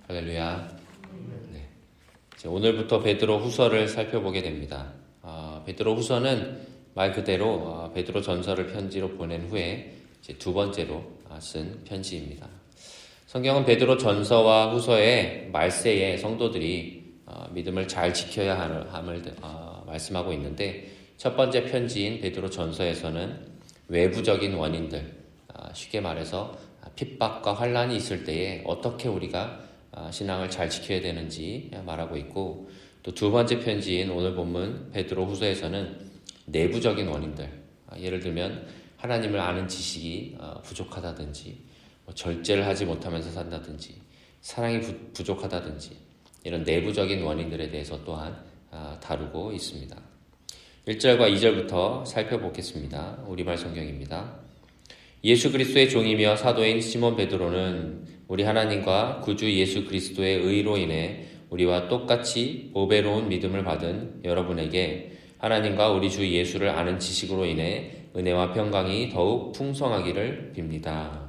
할렐루야. 네. 이제 오늘부터 베드로 후서를 살펴보게 됩니다. 베드로 후서는 말 그대로 베드로 전서를 편지로 보낸 후에 이제 두 번째로 쓴 편지입니다. 성경은 베드로 전서와 후서의 말세에 성도들이 믿음을 잘 지켜야 함을 말씀하고 있는데, 첫 번째 편지인 베드로 전서에서는 외부적인 원인들, 쉽게 말해서 핍박과 환난이 있을 때에 어떻게 우리가 신앙을 잘 지켜야 되는지 말하고 있고, 또 두 번째 편지인 오늘 본문 베드로 후서에서는 내부적인 원인들, 예를 들면 하나님을 아는 지식이 부족하다든지, 절제를 하지 못하면서 산다든지, 사랑이 부족하다든지, 이런 내부적인 원인들에 대해서 또한 다루고 있습니다. 1절과 2절부터 살펴보겠습니다. 우리말 성경입니다. 예수 그리스도의 종이며 사도인 시몬 베드로는 우리 하나님과 구주 예수 그리스도의 의로 인해 우리와 똑같이 보배로운 믿음을 받은 여러분에게 하나님과 우리 주 예수를 아는 지식으로 인해 은혜와 평강이 더욱 풍성하기를 빕니다.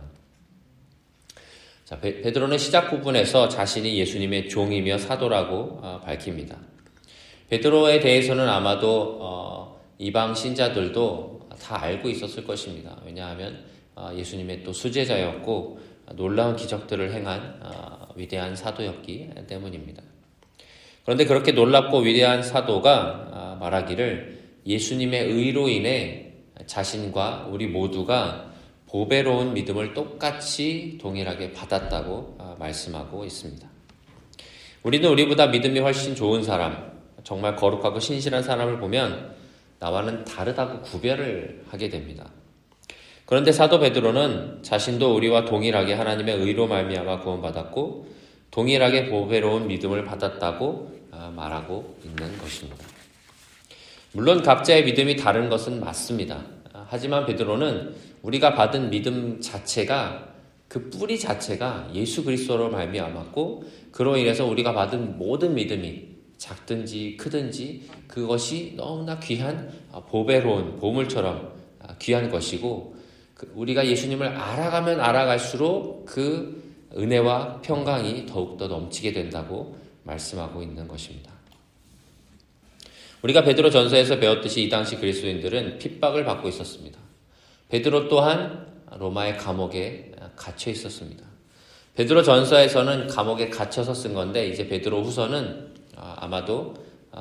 자, 베드로는 시작 부분에서 자신이 예수님의 종이며 사도라고 밝힙니다. 베드로에 대해서는 아마도 이방 신자들도 다 알고 있었을 것입니다. 왜냐하면 예수님의 또 수제자였고 놀라운 기적들을 행한 위대한 사도였기 때문입니다. 그런데 그렇게 놀랍고 위대한 사도가 말하기를 예수님의 의로 인해 자신과 우리 모두가 보배로운 믿음을 똑같이 동일하게 받았다고 말씀하고 있습니다. 우리는 우리보다 믿음이 훨씬 좋은 사람, 정말 거룩하고 신실한 사람을 보면 나와는 다르다고 구별을 하게 됩니다. 그런데 사도 베드로는 자신도 우리와 동일하게 하나님의 의로 말미암아 구원받았고 동일하게 보배로운 믿음을 받았다고 말하고 있는 것입니다. 물론 각자의 믿음이 다른 것은 맞습니다. 하지만 베드로는 우리가 받은 믿음 자체가, 그 뿌리 자체가 예수 그리스도로 말미암았고 그로 인해서 우리가 받은 모든 믿음이 작든지 크든지 그것이 너무나 귀한 보배로운 보물처럼 귀한 것이고, 우리가 예수님을 알아가면 알아갈수록 그 은혜와 평강이 더욱더 넘치게 된다고 말씀하고 있는 것입니다. 우리가 베드로 전서에서 배웠듯이 이 당시 그리스도인들은 핍박을 받고 있었습니다. 베드로 또한 로마의 감옥에 갇혀 있었습니다. 베드로 전서에서는 감옥에 갇혀서 쓴 건데, 이제 베드로 후서는 아마도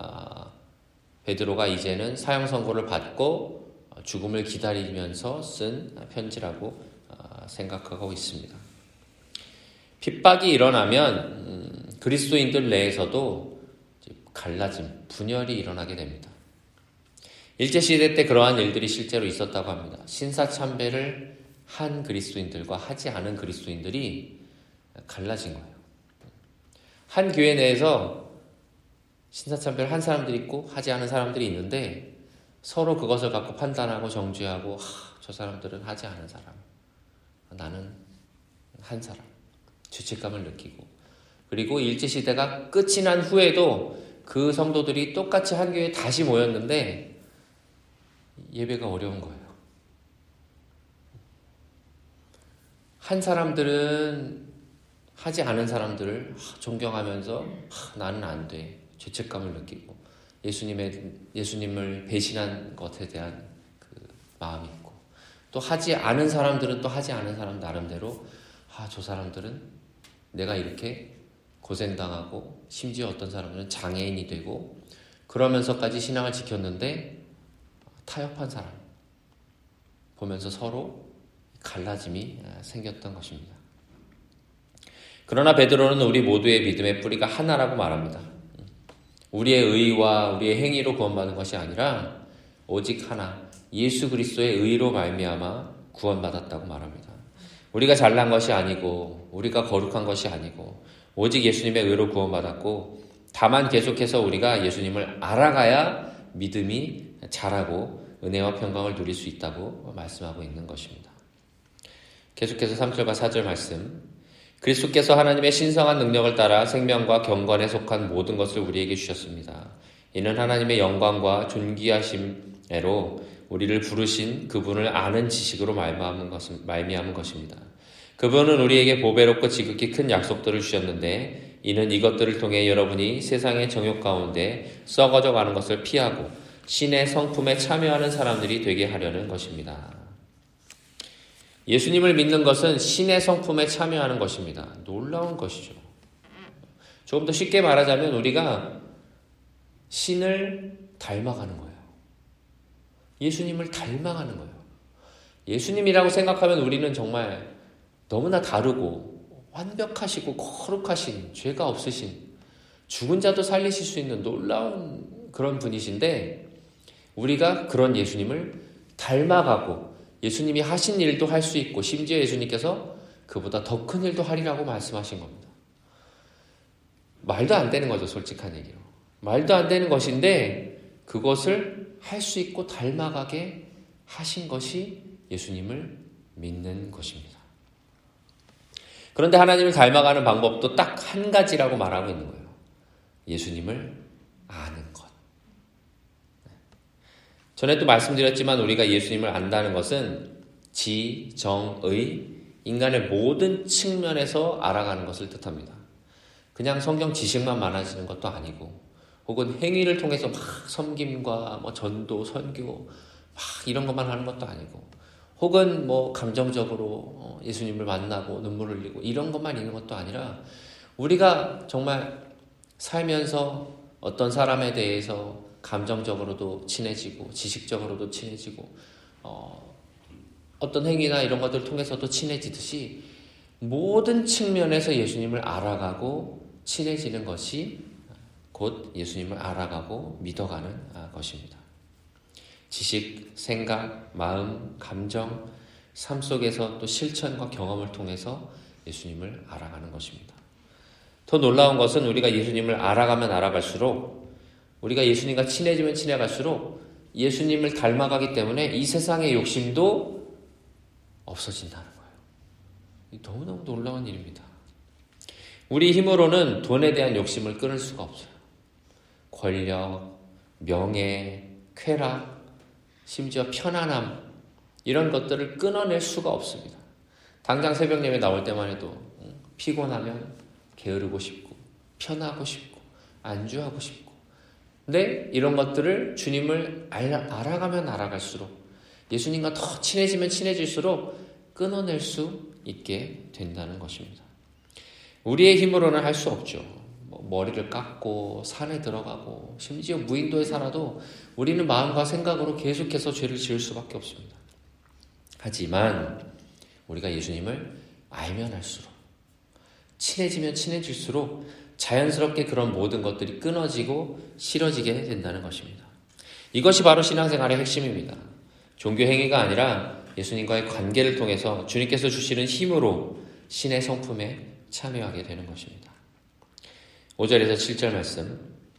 베드로가 이제는 사형 선고를 받고 죽음을 기다리면서 쓴 편지라고 생각하고 있습니다. 핍박이 일어나면 그리스도인들 내에서도 갈라짐, 분열이 일어나게 됩니다. 일제시대 때 그러한 일들이 실제로 있었다고 합니다. 신사참배를 한 그리스도인들과 하지 않은 그리스도인들이 갈라진 거예요. 한 교회 내에서 신사참배를 한 사람들이 있고 하지 않은 사람들이 있는데 서로 그것을 갖고 판단하고 정죄하고, 저 사람들은 하지 않은 사람, 나는 한 사람, 죄책감을 느끼고, 그리고 일제시대가 끝이 난 후에도 그 성도들이 똑같이 한 교회에 다시 모였는데 예배가 어려운 거예요. 한 사람들은 하지 않은 사람들을 존경하면서 나는 안 돼, 죄책감을 느끼고 예수님을 배신한 것에 대한 그 마음이 있고, 또 하지 않은 사람들은 또 하지 않은 사람 나름대로 저 사람들은 내가 이렇게 고생당하고 심지어 어떤 사람들은 장애인이 되고 그러면서까지 신앙을 지켰는데 타협한 사람 보면서 서로 갈라짐이 생겼던 것입니다. 그러나 베드로는 우리 모두의 믿음의 뿌리가 하나라고 말합니다. 우리의 의와 우리의 행위로 구원받는 것이 아니라 오직 하나, 예수 그리스도의 의로 말미암아 구원받았다고 말합니다. 우리가 잘난 것이 아니고 우리가 거룩한 것이 아니고 오직 예수님의 의로 구원받았고, 다만 계속해서 우리가 예수님을 알아가야 믿음이 자라고 은혜와 평강을 누릴 수 있다고 말씀하고 있는 것입니다. 계속해서 3절과 4절 말씀, 그리스도께서 하나님의 신성한 능력을 따라 생명과 경건에 속한 모든 것을 우리에게 주셨습니다. 이는 하나님의 영광과 존귀하심으로 우리를 부르신 그분을 아는 지식으로 말미암은 것입니다. 그분은 우리에게 보배롭고 지극히 큰 약속들을 주셨는데 이는 이것들을 통해 여러분이 세상의 정욕 가운데 썩어져 가는 것을 피하고 신의 성품에 참여하는 사람들이 되게 하려는 것입니다. 예수님을 믿는 것은 신의 성품에 참여하는 것입니다. 놀라운 것이죠. 조금 더 쉽게 말하자면 우리가 신을 닮아가는 거예요. 예수님을 닮아가는 거예요. 예수님이라고 생각하면 우리는 정말 너무나 다르고 완벽하시고 거룩하신, 죄가 없으신, 죽은 자도 살리실 수 있는 놀라운 그런 분이신데 우리가 그런 예수님을 닮아가고 예수님이 하신 일도 할 수 있고 심지어 예수님께서 그보다 더 큰 일도 하리라고 말씀하신 겁니다. 말도 안 되는 거죠. 솔직한 얘기로. 말도 안 되는 것인데 그것을 할 수 있고 닮아가게 하신 것이 예수님을 믿는 것입니다. 그런데 하나님을 닮아가는 방법도 딱 한 가지라고 말하고 있는 거예요. 예수님을 아는 것. 전에도 말씀드렸지만 우리가 예수님을 안다는 것은 지, 정, 의, 인간의 모든 측면에서 알아가는 것을 뜻합니다. 그냥 성경 지식만 많아지는 것도 아니고 혹은 행위를 통해서 막 섬김과 전도, 선교 막 이런 것만 하는 것도 아니고 혹은 감정적으로 예수님을 만나고 눈물을 흘리고 이런 것만 있는 것도 아니라 우리가 정말 살면서 어떤 사람에 대해서 감정적으로도 친해지고 지식적으로도 친해지고 어떤 행위나 이런 것들을 통해서도 친해지듯이 모든 측면에서 예수님을 알아가고 친해지는 것이 곧 예수님을 알아가고 믿어가는 것입니다. 지식, 생각, 마음, 감정, 삶 속에서 또 실천과 경험을 통해서 예수님을 알아가는 것입니다. 더 놀라운 것은 우리가 예수님을 알아가면 알아갈수록 우리가 예수님과 친해지면 친해갈수록 예수님을 닮아가기 때문에 이 세상의 욕심도 없어진다는 거예요. 너무너무 놀라운 일입니다. 우리 힘으로는 돈에 대한 욕심을 끊을 수가 없어요. 권력, 명예, 쾌락, 심지어 편안함 이런 것들을 끊어낼 수가 없습니다. 당장 새벽 예배 나올 때만 해도 피곤하면 게으르고 싶고 편하고 싶고 안주하고 싶고 근데 이런 것들을 주님을 알아가면 알아갈수록 예수님과 더 친해지면 친해질수록 끊어낼 수 있게 된다는 것입니다. 우리의 힘으로는 할 수 없죠. 머리를 깎고 산에 들어가고 심지어 무인도에 살아도 우리는 마음과 생각으로 계속해서 죄를 지을 수밖에 없습니다. 하지만 우리가 예수님을 알면 알수록 친해지면 친해질수록 자연스럽게 그런 모든 것들이 끊어지고 싫어지게 된다는 것입니다. 이것이 바로 신앙생활의 핵심입니다. 종교 행위가 아니라 예수님과의 관계를 통해서 주님께서 주시는 힘으로 신의 성품에 참여하게 되는 것입니다. 5절에서 7절 말씀.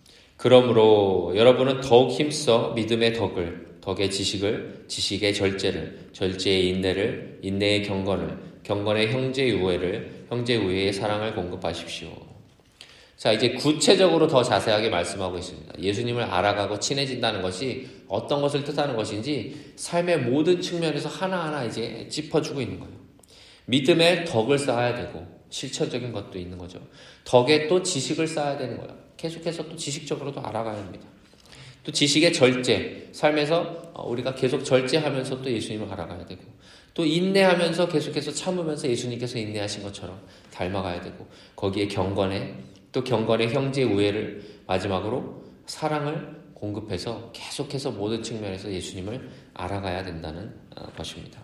그러므로 여러분은 더욱 힘써 믿음의 덕을, 덕의 지식을, 지식의 절제를, 절제의 인내를, 인내의 경건을, 경건의 형제의 우애를, 형제의 우애의 사랑을 공급하십시오. 자, 이제 구체적으로 더 자세하게 말씀하고 있습니다. 예수님을 알아가고 친해진다는 것이 어떤 것을 뜻하는 것인지 삶의 모든 측면에서 하나하나 이제 짚어주고 있는 거예요. 믿음의 덕을 쌓아야 되고 실천적인 것도 있는 거죠. 덕에 또 지식을 쌓아야 되는 거예요. 계속해서 또 지식적으로도 알아가야 합니다. 또 지식의 절제, 삶에서 우리가 계속 절제하면서 또 예수님을 알아가야 되고 또 인내하면서 계속해서 참으면서 예수님께서 인내하신 것처럼 닮아가야 되고 거기에 경건에 또 경건의 형제 우애를 마지막으로 사랑을 공급해서 계속해서 모든 측면에서 예수님을 알아가야 된다는 것입니다.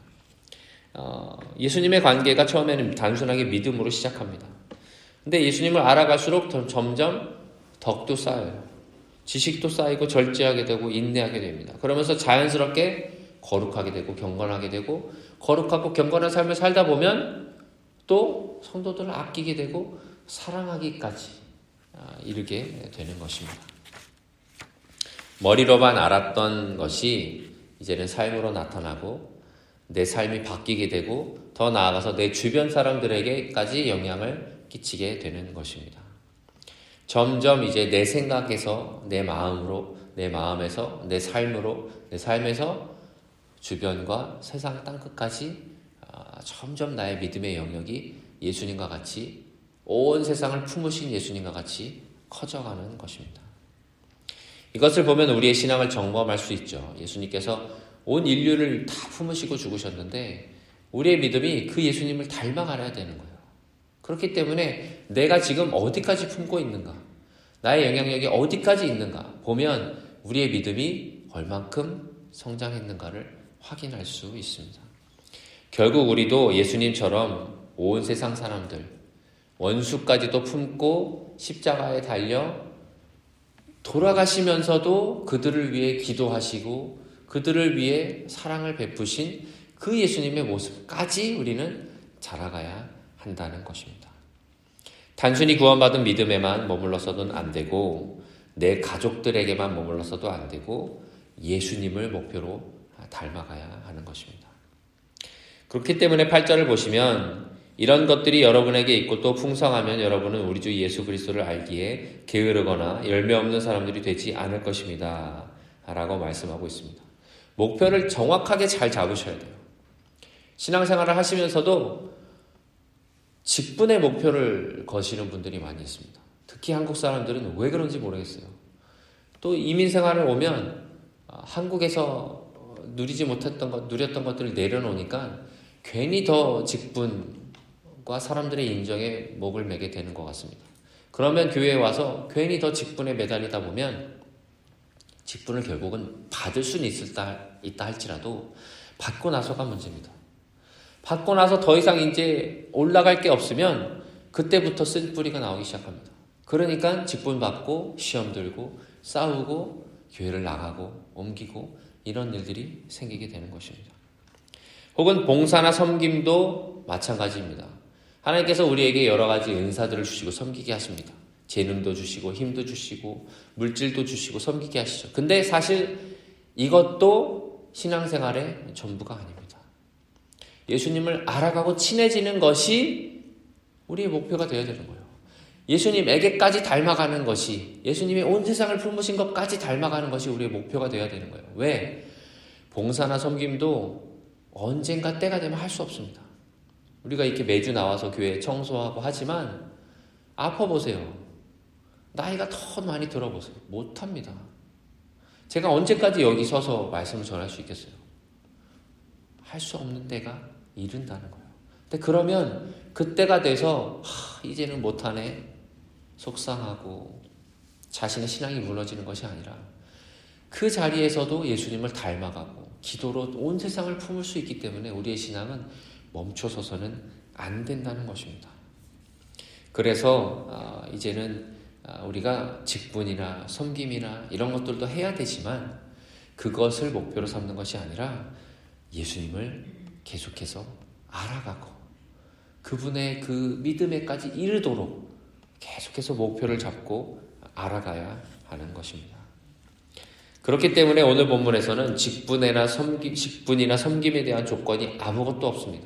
예수님의 관계가 처음에는 단순하게 믿음으로 시작합니다. 근데 예수님을 알아갈수록 점점 덕도 쌓여요. 지식도 쌓이고 절제하게 되고 인내하게 됩니다. 그러면서 자연스럽게 거룩하게 되고 경건하게 되고 거룩하고 경건한 삶을 살다 보면 또 성도들을 아끼게 되고 사랑하기까지 이르게 되는 것입니다. 머리로만 알았던 것이 이제는 삶으로 나타나고 내 삶이 바뀌게 되고 더 나아가서 내 주변 사람들에게까지 영향을 끼치게 되는 것입니다. 점점 이제 내 생각에서 내 마음으로, 내 마음에서 내 삶으로, 내 삶에서 주변과 세상 땅끝까지 점점 나의 믿음의 영역이 예수님과 같이 온 세상을 품으신 예수님과 같이 커져가는 것입니다. 이것을 보면 우리의 신앙을 점검할 수 있죠. 예수님께서 온 인류를 다 품으시고 죽으셨는데 우리의 믿음이 그 예수님을 닮아가야 되는 거예요. 그렇기 때문에 내가 지금 어디까지 품고 있는가, 나의 영향력이 어디까지 있는가 보면 우리의 믿음이 얼만큼 성장했는가를 확인할 수 있습니다. 결국 우리도 예수님처럼 온 세상 사람들, 원수까지도 품고 십자가에 달려 돌아가시면서도 그들을 위해 기도하시고 그들을 위해 사랑을 베푸신 그 예수님의 모습까지 우리는 자라가야 한다는 것입니다. 단순히 구원받은 믿음에만 머물러서는 안 되고 내 가족들에게만 머물러서도 안 되고 예수님을 목표로 닮아가야 하는 것입니다. 그렇기 때문에 8절을 보시면 이런 것들이 여러분에게 있고 또 풍성하면 여러분은 우리 주 예수 그리스도를 알기에 게으르거나 열매 없는 사람들이 되지 않을 것입니다. 라고 말씀하고 있습니다. 목표를 정확하게 잘 잡으셔야 돼요. 신앙생활을 하시면서도 직분의 목표를 거시는 분들이 많이 있습니다. 특히 한국 사람들은 왜 그런지 모르겠어요. 또 이민생활을 오면 한국에서 누렸던 것들을 내려놓으니까 괜히 더 직분과 사람들의 인정에 목을 매게 되는 것 같습니다. 그러면 교회에 와서 괜히 더 직분에 매달리다 보면 직분을 결국은 받을 수는 있다 할지라도 받고 나서가 문제입니다. 받고 나서 더 이상 이제 올라갈 게 없으면 그때부터 쓴뿌리가 나오기 시작합니다. 그러니까 직분 받고 시험 들고 싸우고 교회를 나가고 옮기고 이런 일들이 생기게 되는 것입니다. 혹은 봉사나 섬김도 마찬가지입니다. 하나님께서 우리에게 여러 가지 은사들을 주시고 섬기게 하십니다. 재능도 주시고 힘도 주시고 물질도 주시고 섬기게 하시죠. 근데 사실 이것도 신앙생활의 전부가 아닙니다. 예수님을 알아가고 친해지는 것이 우리의 목표가 되어야 되는 거예요. 예수님에게까지 닮아가는 것이, 예수님의 온 세상을 품으신 것까지 닮아가는 것이 우리의 목표가 되어야 되는 거예요. 왜? 봉사나 섬김도 언젠가 때가 되면 할 수 없습니다. 우리가 이렇게 매주 나와서 교회 청소하고 하지만 아파보세요. 나이가 더 많이 들어보세요. 못합니다. 제가 언제까지 여기 서서 말씀을 전할 수 있겠어요? 할 수 없는 때가 이른다는 거예요. 근데 그러면 그때가 돼서 이제는 못하네 속상하고 자신의 신앙이 무너지는 것이 아니라 그 자리에서도 예수님을 닮아가고 기도로 온 세상을 품을 수 있기 때문에 우리의 신앙은 멈춰서서는 안 된다는 것입니다. 그래서 이제는 우리가 직분이나 섬김이나 이런 것들도 해야 되지만 그것을 목표로 삼는 것이 아니라 예수님을 계속해서 알아가고 그분의 그 믿음에까지 이르도록 계속해서 목표를 잡고 알아가야 하는 것입니다. 그렇기 때문에 오늘 본문에서는 직분이나 섬김에 대한 조건이 아무것도 없습니다.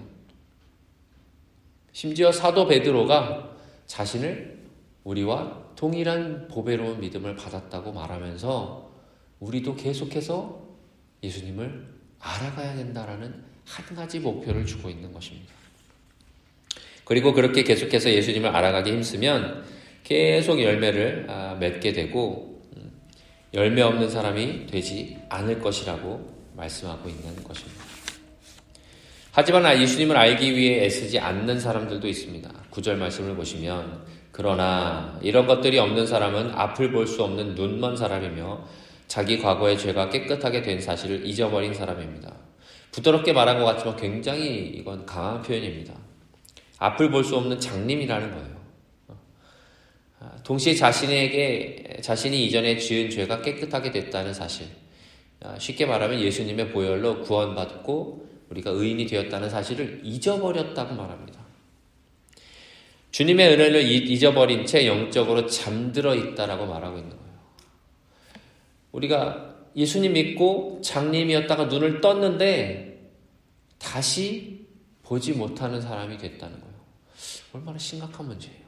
심지어 사도 베드로가 자신을 우리와 동일한 보배로운 믿음을 받았다고 말하면서 우리도 계속해서 예수님을 알아가야 된다라는 한 가지 목표를 주고 있는 것입니다. 그리고 그렇게 계속해서 예수님을 알아가기 힘쓰면 계속 열매를 맺게 되고 열매 없는 사람이 되지 않을 것이라고 말씀하고 있는 것입니다. 하지만 예수님을 알기 위해 애쓰지 않는 사람들도 있습니다. 9절 말씀을 보시면 그러나 이런 것들이 없는 사람은 앞을 볼 수 없는 눈먼 사람이며 자기 과거의 죄가 깨끗하게 된 사실을 잊어버린 사람입니다. 부드럽게 말한 것 같지만 굉장히 이건 강한 표현입니다. 앞을 볼 수 없는 장님이라는 거예요. 동시에 자신이 이전에 지은 죄가 깨끗하게 됐다는 사실, 쉽게 말하면 예수님의 보혈로 구원받고 우리가 의인이 되었다는 사실을 잊어버렸다고 말합니다. 주님의 은혜를 잊어버린 채 영적으로 잠들어 있다라고 말하고 있는 거예요. 우리가 예수님 믿고 장님이었다가 눈을 떴는데 다시 보지 못하는 사람이 됐다는 거예요. 얼마나 심각한 문제예요.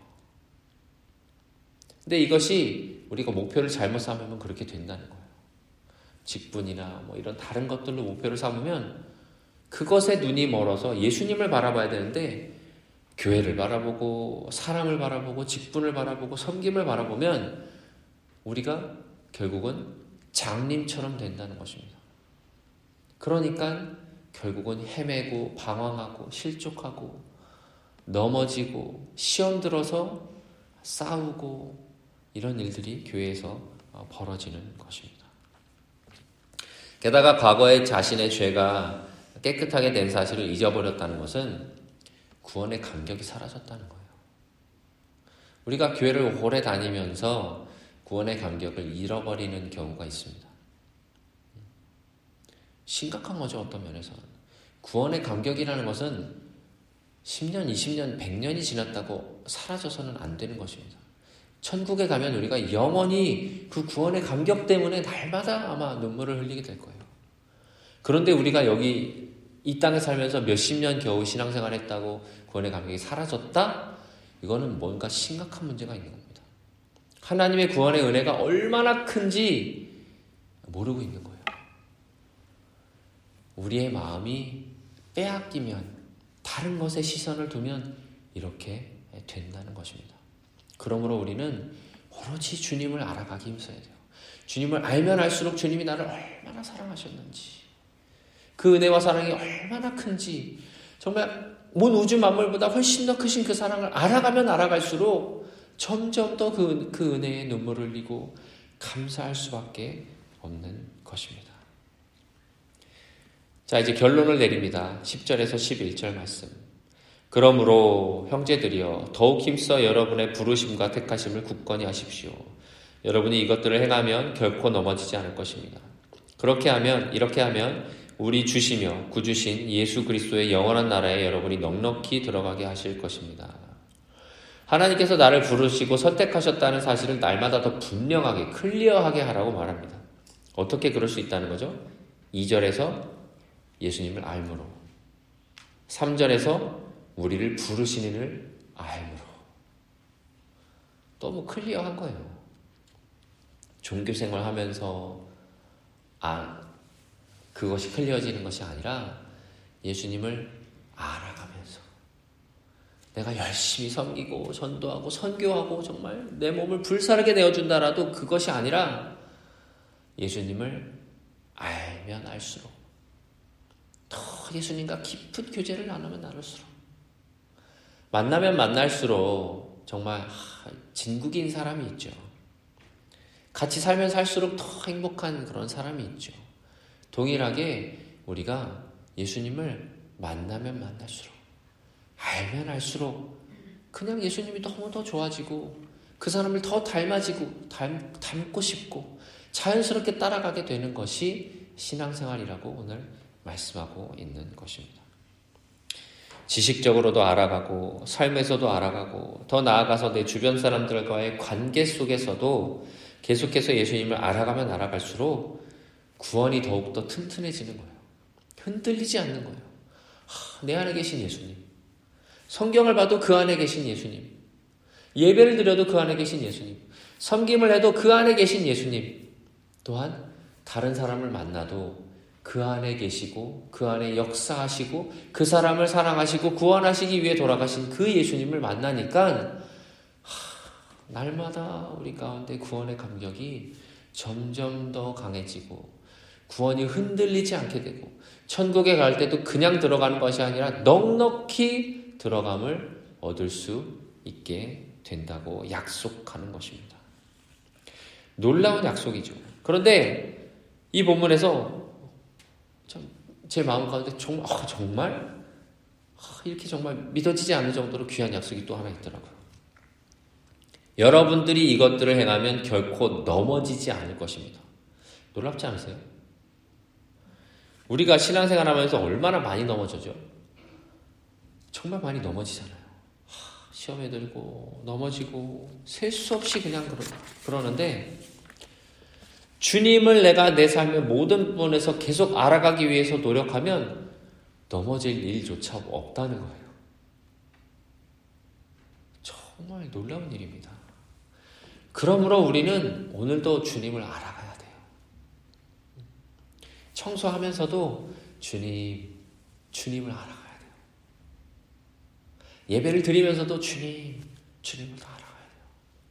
근데 이것이 우리가 목표를 잘못 삼으면 그렇게 된다는 거예요. 직분이나 이런 다른 것들로 목표를 삼으면 그것에 눈이 멀어서 예수님을 바라봐야 되는데 교회를 바라보고 사람을 바라보고 직분을 바라보고 섬김을 바라보면 우리가 결국은 장님처럼 된다는 것입니다. 그러니까 결국은 헤매고 방황하고 실족하고 넘어지고 시험 들어서 싸우고 이런 일들이 교회에서 벌어지는 것입니다. 게다가 과거에 자신의 죄가 깨끗하게 된 사실을 잊어버렸다는 것은 구원의 감격이 사라졌다는 거예요. 우리가 교회를 오래 다니면서 구원의 감격을 잃어버리는 경우가 있습니다. 심각한 거죠, 어떤 면에서는. 구원의 감격이라는 것은 10년, 20년, 100년이 지났다고 사라져서는 안 되는 것입니다. 천국에 가면 우리가 영원히 그 구원의 감격 때문에 날마다 아마 눈물을 흘리게 될 거예요. 그런데 우리가 여기 이 땅에 살면서 몇십 년 겨우 신앙생활 했다고 구원의 감격이 사라졌다? 이거는 뭔가 심각한 문제가 있는 겁니다. 하나님의 구원의 은혜가 얼마나 큰지 모르고 있는 거예요. 우리의 마음이 빼앗기면, 다른 것에 시선을 두면 이렇게 된다는 것입니다. 그러므로 우리는 오로지 주님을 알아가기 힘써야 돼요. 주님을 알면 알수록 주님이 나를 얼마나 사랑하셨는지, 그 은혜와 사랑이 얼마나 큰지, 정말 온 우주 만물보다 훨씬 더 크신 그 사랑을 알아가면 알아갈수록 점점 더 그 은혜에 눈물을 흘리고 감사할 수밖에 없는 것입니다. 자, 이제 결론을 내립니다. 10절에서 11절 말씀. 그러므로 형제들이여 더욱 힘써 여러분의 부르심과 택하심을 굳건히 하십시오. 여러분이 이것들을 행하면 결코 넘어지지 않을 것입니다. 이렇게 하면 우리 주시며 구주신 예수 그리스도의 영원한 나라에 여러분이 넉넉히 들어가게 하실 것입니다. 하나님께서 나를 부르시고 선택하셨다는 사실을 날마다 더 분명하게 클리어하게 하라고 말합니다. 어떻게 그럴 수 있다는 거죠? 2절에서 예수님을 알므로, 3절에서 우리를 부르신 이를 알므로. 너무 클리어한 거예요. 종교생활 하면서 그것이 클리어지는 것이 아니라 예수님을 알아가면서 내가 열심히 섬기고 전도하고 선교하고 정말 내 몸을 불사르게 내어준다라도 그것이 아니라 예수님을 알면 알수록, 더 예수님과 깊은 교제를 나누면 나눌수록, 만나면 만날수록 정말 진국인 사람이 있죠. 같이 살면 살수록 더 행복한 그런 사람이 있죠. 동일하게 우리가 예수님을 만나면 만날수록, 알면 알수록 그냥 예수님이 너무 더 좋아지고 그 사람을 더 닮고 싶고 자연스럽게 따라가게 되는 것이 신앙생활이라고 오늘 말씀하고 있는 것입니다. 지식적으로도 알아가고 삶에서도 알아가고 더 나아가서 내 주변 사람들과의 관계 속에서도 계속해서 예수님을 알아가면 알아갈수록 구원이 더욱더 튼튼해지는 거예요. 흔들리지 않는 거예요. 내 안에 계신 예수님, 성경을 봐도 그 안에 계신 예수님, 예배를 드려도 그 안에 계신 예수님, 섬김을 해도 그 안에 계신 예수님, 또한 다른 사람을 만나도 그 안에 계시고 그 안에 역사하시고 그 사람을 사랑하시고 구원하시기 위해 돌아가신 그 예수님을 만나니까 날마다 우리 가운데 구원의 감격이 점점 더 강해지고 구원이 흔들리지 않게 되고 천국에 갈 때도 그냥 들어가는 것이 아니라 넉넉히 들어감을 얻을 수 있게 된다고 약속하는 것입니다. 놀라운 약속이죠. 그런데 이 본문에서 제 마음 가운데 정말 이렇게 정말 믿어지지 않는 정도로 귀한 약속이 또 하나 있더라고요. 여러분들이 이것들을 행하면 결코 넘어지지 않을 것입니다. 놀랍지 않으세요? 우리가 신앙생활하면서 얼마나 많이 넘어져죠? 정말 많이 넘어지잖아요. 시험에 들고 넘어지고 셀 수 없이 그냥 그러는데 주님을 내가 내 삶의 모든 부분에서 계속 알아가기 위해서 노력하면 넘어질 일조차 없다는 거예요. 정말 놀라운 일입니다. 그러므로 우리는 오늘도 주님을 알아가야 돼요. 청소하면서도 주님, 주님을 알아가야 돼요. 예배를 드리면서도 주님을 더 알아가야 돼요.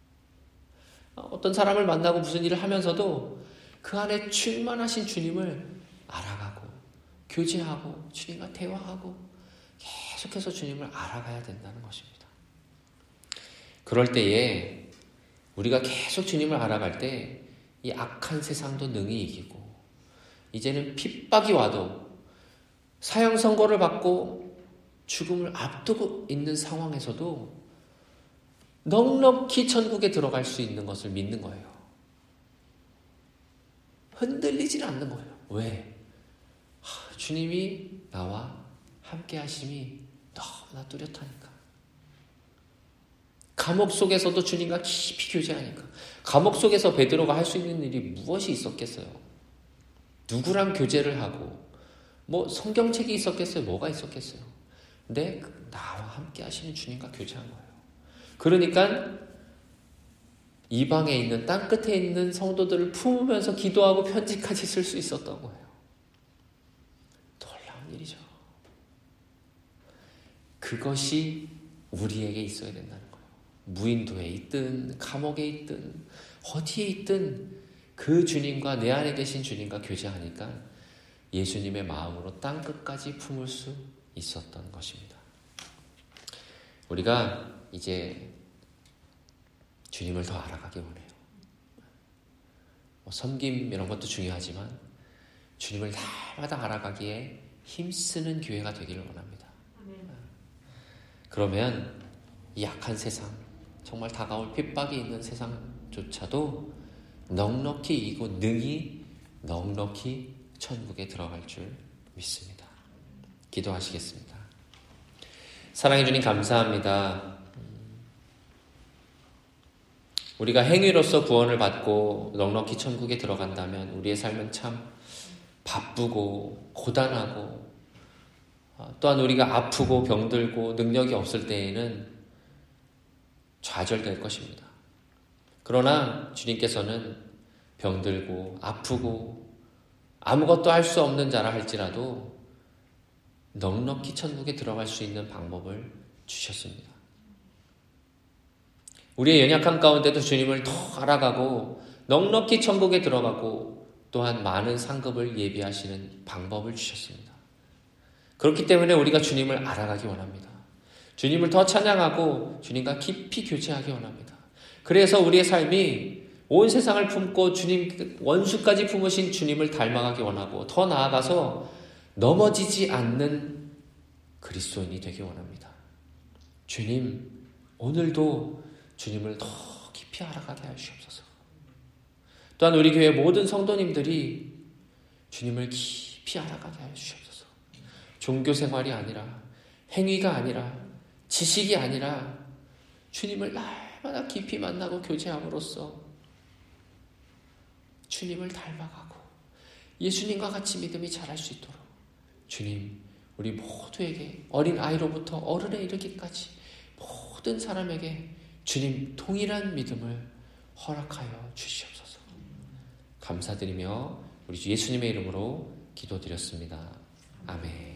어떤 사람을 만나고 무슨 일을 하면서도 그 안에 충만하신 주님을 알아가고 교제하고 주님과 대화하고 계속해서 주님을 알아가야 된다는 것입니다. 그럴 때에 우리가 계속 주님을 알아갈 때 이 악한 세상도 능히 이기고 이제는 핍박이 와도 사형 선고를 받고 죽음을 앞두고 있는 상황에서도 넉넉히 천국에 들어갈 수 있는 것을 믿는 거예요. 흔들리질 않는 거예요. 왜? 주님이 나와 함께 하심이 너무나 뚜렷하니까. 감옥 속에서도 주님과 깊이 교제하니까. 감옥 속에서 베드로가 할 수 있는 일이 무엇이 있었겠어요? 누구랑 교제를 하고 뭐 성경책이 있었겠어요? 뭐가 있었겠어요? 근데 나와 함께 하시는 주님과 교제한 거예요. 그러니까 이방에 있는 땅끝에 있는 성도들을 품으면서 기도하고 편지까지 쓸 수 있었던 거예요. 놀라운 일이죠. 그것이 우리에게 있어야 된다는 거예요. 무인도에 있든 감옥에 있든 어디에 있든 그 주님과 내 안에 계신 주님과 교제하니까 예수님의 마음으로 땅끝까지 품을 수 있었던 것입니다. 우리가 이제 주님을 더 알아가기 원해요. 섬김 이런 것도 중요하지만 주님을 날마다 알아가기에 힘쓰는 교회가 되기를 원합니다. 그러면 이 약한 세상, 정말 다가올 핍박이 있는 세상조차도 넉넉히 이기고 능히 넉넉히 천국에 들어갈 줄 믿습니다. 기도하시겠습니다. 사랑해 주님 감사합니다. 우리가 행위로서 구원을 받고 넉넉히 천국에 들어간다면 우리의 삶은 참 바쁘고 고단하고 또한 우리가 아프고 병들고 능력이 없을 때에는 좌절될 것입니다. 그러나 주님께서는 병들고 아프고 아무것도 할 수 없는 자라 할지라도 넉넉히 천국에 들어갈 수 있는 방법을 주셨습니다. 우리의 연약한 가운데도 주님을 더 알아가고 넉넉히 천국에 들어가고 또한 많은 상급을 예비하시는 방법을 주셨습니다. 그렇기 때문에 우리가 주님을 알아가기 원합니다. 주님을 더 찬양하고 주님과 깊이 교제하기 원합니다. 그래서 우리의 삶이 온 세상을 품고 주님 원수까지 품으신 주님을 닮아가기 원하고 더 나아가서 넘어지지 않는 그리스도인이 되기 원합니다. 주님, 오늘도 주님을 더 깊이 알아가게 하시옵소서. 또한 우리 교회 모든 성도님들이 주님을 깊이 알아가게 하시옵소서. 종교 생활이 아니라 행위가 아니라 지식이 아니라 주님을 날마다 깊이 만나고 교제함으로써 주님을 닮아가고 예수님과 같이 믿음이 자랄 수 있도록 주님, 우리 모두에게 어린 아이로부터 어른에 이르기까지 모든 사람에게 주님 동일한 믿음을 허락하여 주시옵소서. 감사드리며 우리 주 예수님의 이름으로 기도드렸습니다. 아멘.